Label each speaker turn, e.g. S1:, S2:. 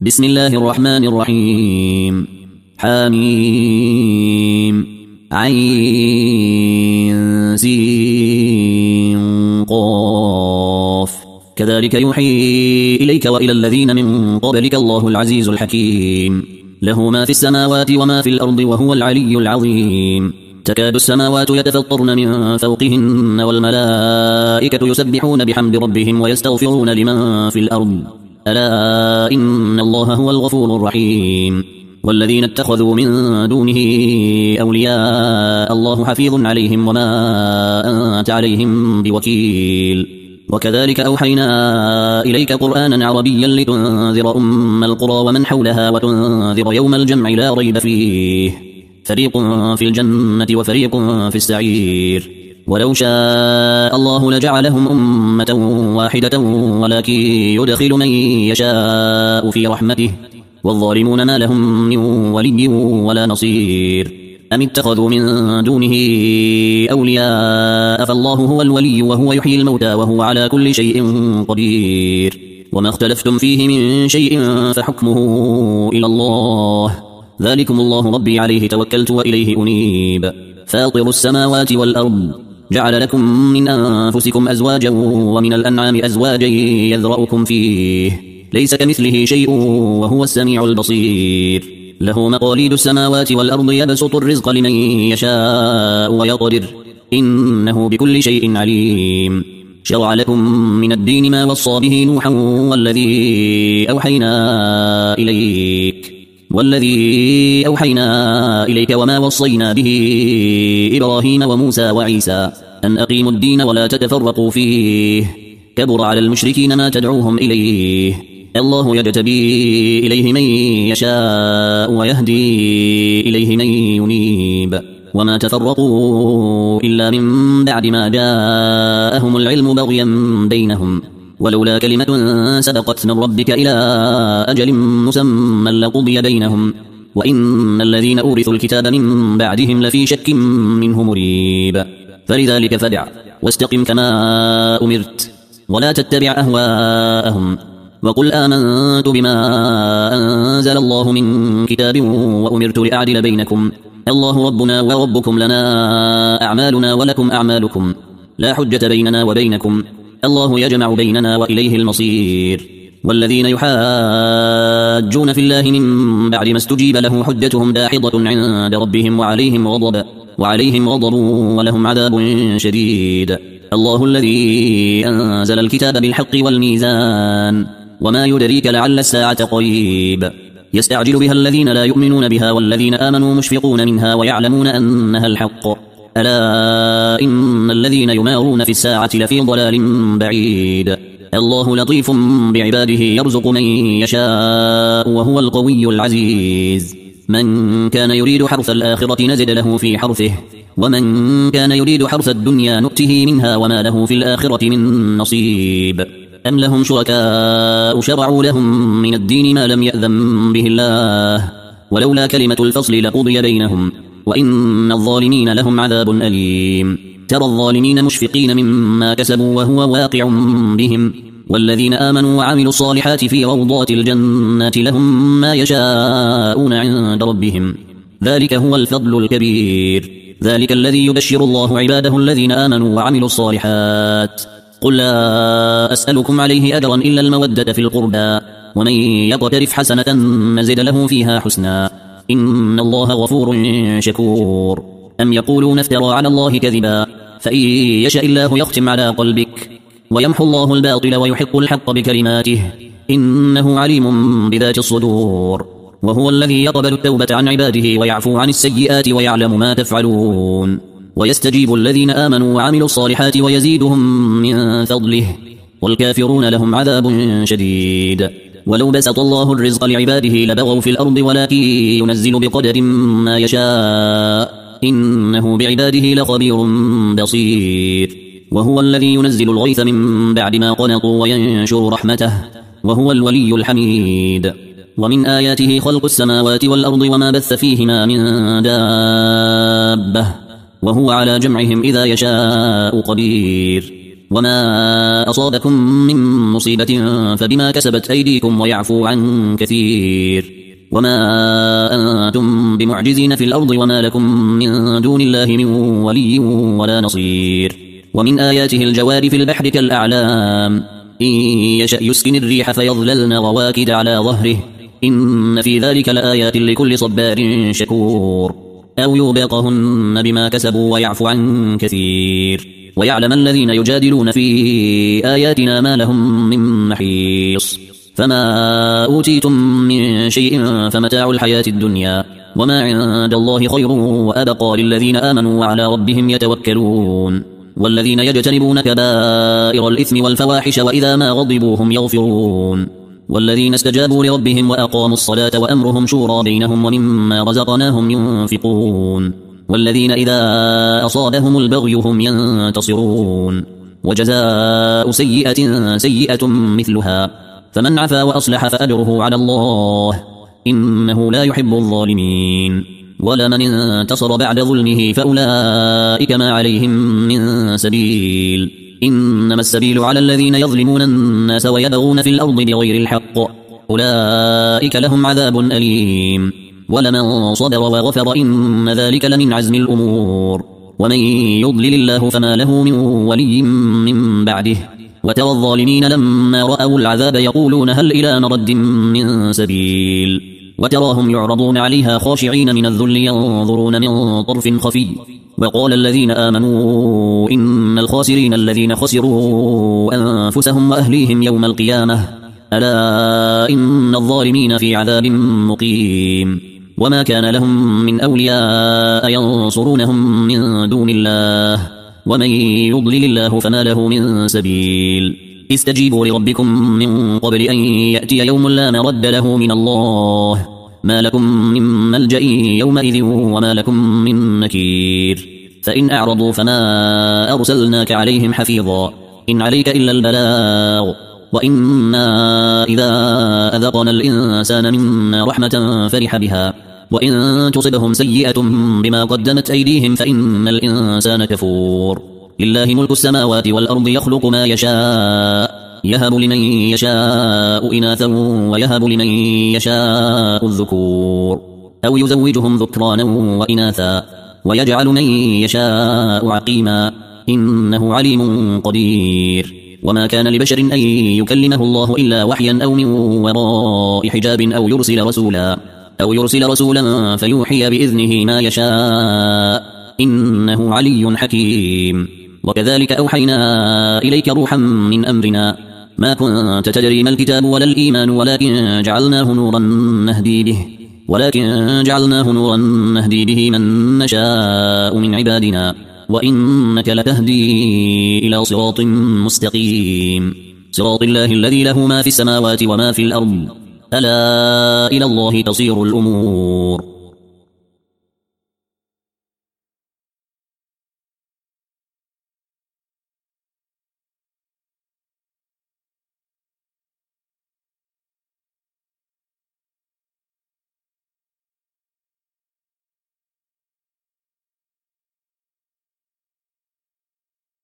S1: بسم الله الرحمن الرحيم. حميم عين سين قاف. كذلك يوحي إليك وإلى الذين من قبلك الله العزيز الحكيم. له ما في السماوات وما في الأرض وهو العلي العظيم. تكاد السماوات يتفطرن من فوقهن والملائكة يسبحون بحمد ربهم ويستغفرون لمن في الأرض ألا إن الله هو الغفور الرحيم. والذين اتخذوا من دونه أولياء الله حفيظ عليهم وما أنت عليهم بوكيل. وكذلك أوحينا إليك قرآنا عربيا لتنذر أم القرى ومن حولها وتنذر يوم الجمع لا ريب فيه فريق في الجنة وفريق في السعير. ولو شاء الله لجعلهم أمة واحدة ولكن يدخل من يشاء في رحمته والظالمون ما لهم من ولي ولا نصير. أم اتخذوا من دونه أولياء فالله هو الولي وهو يحيي الموتى وهو على كل شيء قدير. وما اختلفتم فيه من شيء فحكمه إلى الله ذلكم الله ربي عليه توكلت وإليه أنيب. فاطر السماوات والأرض جعل لكم من أنفسكم أزواجا ومن الأنعام أزواجا يذرأكم فيه ليس كمثله شيء وهو السميع البصير. له مقاليد السماوات والأرض يبسط الرزق لمن يشاء ويقدر إنه بكل شيء عليم. شرع لكم من الدين ما وصى به نوحا والذي أوحينا إليك وما وصينا به إبراهيم وموسى وعيسى أن أقيموا الدين ولا تتفرقوا فيه كبر على المشركين ما تدعوهم إليه. الله يجتبي إليه من يشاء ويهدي إليه من ينيب. وما تفرقوا إلا من بعد ما جاءهم العلم بغيا بينهم ولولا كلمة سبقت من ربك إلى أجل مسمى لقضي بينهم وإن الذين أورثوا الكتاب من بعدهم لفي شك منه مريب. فلذلك فادع واستقم كما أمرت ولا تتبع أهواءهم وقل آمنت بما أنزل الله من كتاب وأمرت لأعدل بينكم الله ربنا وربكم لنا أعمالنا ولكم أعمالكم لا حجة بيننا وبينكم الله يجمع بيننا وإليه المصير. والذين يحاجون في الله من بعد ما استجيب له حجتهم داحضة عند ربهم وعليهم غضب ولهم عذاب شديد. الله الذي أنزل الكتاب بالحق والميزان وما يدريك لعل الساعة قريب. يستعجل بها الذين لا يؤمنون بها والذين آمنوا مشفقون منها ويعلمون أنها الحق ألا إن الذين يمارون في الساعة لفي ضلال بعيد. الله لطيف بعباده يرزق من يشاء وهو القوي العزيز. من كان يريد حرث الآخرة نزد له في حرثه ومن كان يريد حرث الدنيا نؤته منها وما له في الآخرة من نصيب. أم لهم شركاء شرعوا لهم من الدين ما لم يأذن به الله ولولا كلمة الفصل لقضي بينهم وإن الظالمين لهم عذاب أليم. ترى الظالمين مشفقين مما كسبوا وهو واقع بهم والذين آمنوا وعملوا الصالحات في روضات الجنات لهم ما يشاءون عند ربهم ذلك هو الفضل الكبير. ذلك الذي يبشر الله عباده الذين آمنوا وعملوا الصالحات. قل لا أسألكم عليه أجرا إلا المودة في القربى ومن يقترف حسنة نزد له فيها حسنا إن الله غفور شكور. أم يقولون افترى على الله كذبا فإن يشاء الله يختم على قلبك ويمحو الله الباطل ويحق الحق بكلماته إنه عليم بذات الصدور. وهو الذي يقبل التوبة عن عباده ويعفو عن السيئات ويعلم ما تفعلون ويستجيب الذين آمنوا وعملوا الصالحات ويزيدهم من فضله والكافرون لهم عذاب شديد. ولو بسط الله الرزق لعباده لبغوا في الأرض ولكن ينزل بقدر ما يشاء إنه بعباده لخبير بصير. وهو الذي ينزل الغيث من بعد ما قنطوا وينشر رحمته وهو الولي الحميد. ومن آياته خلق السماوات والأرض وما بث فيهما من دابة وهو على جمعهم إذا يشاء قدير. وما أصابكم من مصيبة فبما كسبت أيديكم ويعفو عن كثير وما أنتم بمعجزين في الأرض وما لكم من دون الله من ولي ولا نصير ومن آياته الجوار في البحر كالأعلام إن يشأ يسكن الريح فيظللن رواكد على ظهره إن في ذلك لآيات لكل صبار شكور أو يوبقهن بما كسبوا ويعفو عن كثير ويعلم الذين يجادلون في آياتنا ما لهم من محيص فما أوتيتم من شيء فمتاع الحياة الدنيا وما عند الله خير وأبقى للذين آمنوا وعلى ربهم يتوكلون والذين يجتنبون كبائر الإثم والفواحش وإذا ما غضبوا هم يغفرون والذين استجابوا لربهم وأقاموا الصلاة وأمرهم شورى بينهم ومما رزقناهم ينفقون والذين إذا أصابهم البغي هم ينتصرون وجزاء سيئة سيئة مثلها فمن عفا وأصلح فأجره على الله إنه لا يحب الظالمين ولمن انتصر بعد ظلمه فأولئك ما عليهم من سبيل إنما السبيل على الذين يظلمون الناس ويبغون في الأرض بغير الحق أولئك لهم عذاب أليم ولمن صبر وغفر إن ذلك لمن عزم الأمور ومن يضلل الله فما له من ولي من بعده وترى الظالمين لما رأوا العذاب يقولون هل إلى مرد من سبيل وتراهم يعرضون عليها خاشعين من الذل ينظرون من طرف خفي وقال الذين آمنوا إن الخاسرين الذين خسروا أنفسهم وأهليهم يوم القيامة ألا إن الظالمين في عذاب مقيم وما كان لهم من أولياء ينصرونهم من دون الله ومن يضلل الله فما له من سبيل استجيبوا لربكم من قبل أن يأتي يوم لا مرد له من الله ما لكم من ملجأ يومئذ وما لكم من نكير فإن أعرضوا فما أرسلناك عليهم حفيظا إن عليك إلا البلاغ وإنا إذا أذقنا الإنسان منا رحمة فرح بها وإن تصبهم سيئة بما قدمت أيديهم فإن الإنسان كفور لله ملك السماوات والأرض يخلق ما يشاء يهب لمن يشاء إناثا ويهب لمن يشاء الذكور أو يزوجهم ذكرانا وإناثا ويجعل من يشاء عقيما إنه عليم قدير وما كان لبشر أن يكلمه الله إلا وحيا أو من وراء حجاب أو يرسل رسولا فيوحي بإذنه ما يشاء إنه علي حكيم وكذلك أوحينا إليك روحا من أمرنا ما كنت تدري ما الكتاب ولا الإيمان ولكن جعلناه نورا نهدي به من نشاء من عبادنا وإنك لتهدي إلى صراط مستقيم صراط الله الذي له ما في السماوات وما في الأرض ألا إلى الله تصير الأمور